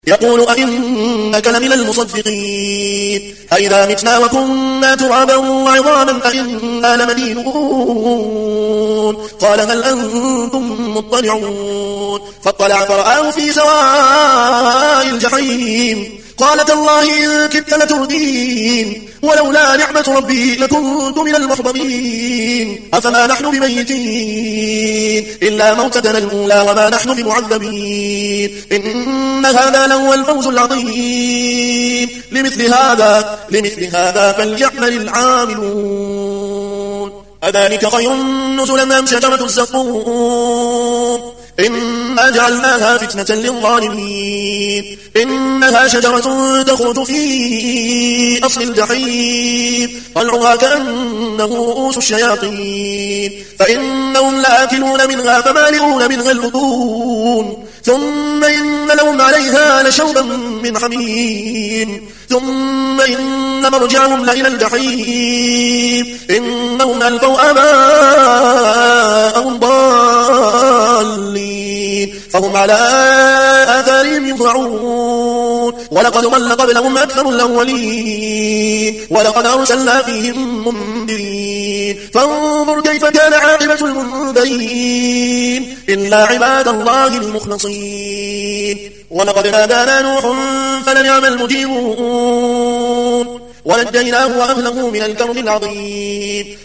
يقول أئنك لمن المصدقين أئذا متنا وكنا ترابا وعظاما أئنا لمدينون قال هل أنتم مطلعون فاطلع فرآه في سواء الجحيم قال تالله إن كدت لتردين ولولا نعمة ربي لكنت من المحضرين أفما نحن بميتين إلا موتتنا الأولى وما نحن بمعذبين إن هذا لهو الفوز العظيم لمثل هذا فليعمل العاملون أذلك خير نزلا أم شجرة الزقوم إنا جعلناها فتنة للظالمين إنها شجرة تخرج في أصل الجحيم طلعها كأنه رؤوس الشياطين فإنهم لآكلون منها فمالئون منها البطون ثم إن لهم عليها لشوبا من حميم ثم إن مرجعهم لإلى الجحيم إنهم ألفوا آباءهم ضالين فهم على آثارهم يهرعون ولقد ضل قبلهم أكثر الأولين ولقد أرسلنا فيهم منذرين فانظر كيف كان عاقبة المنذرين إلا عباد الله المخلصين ولقد نادانا نوح فلنعم المجيبون ونجيناه وأهله من الكرب العظيم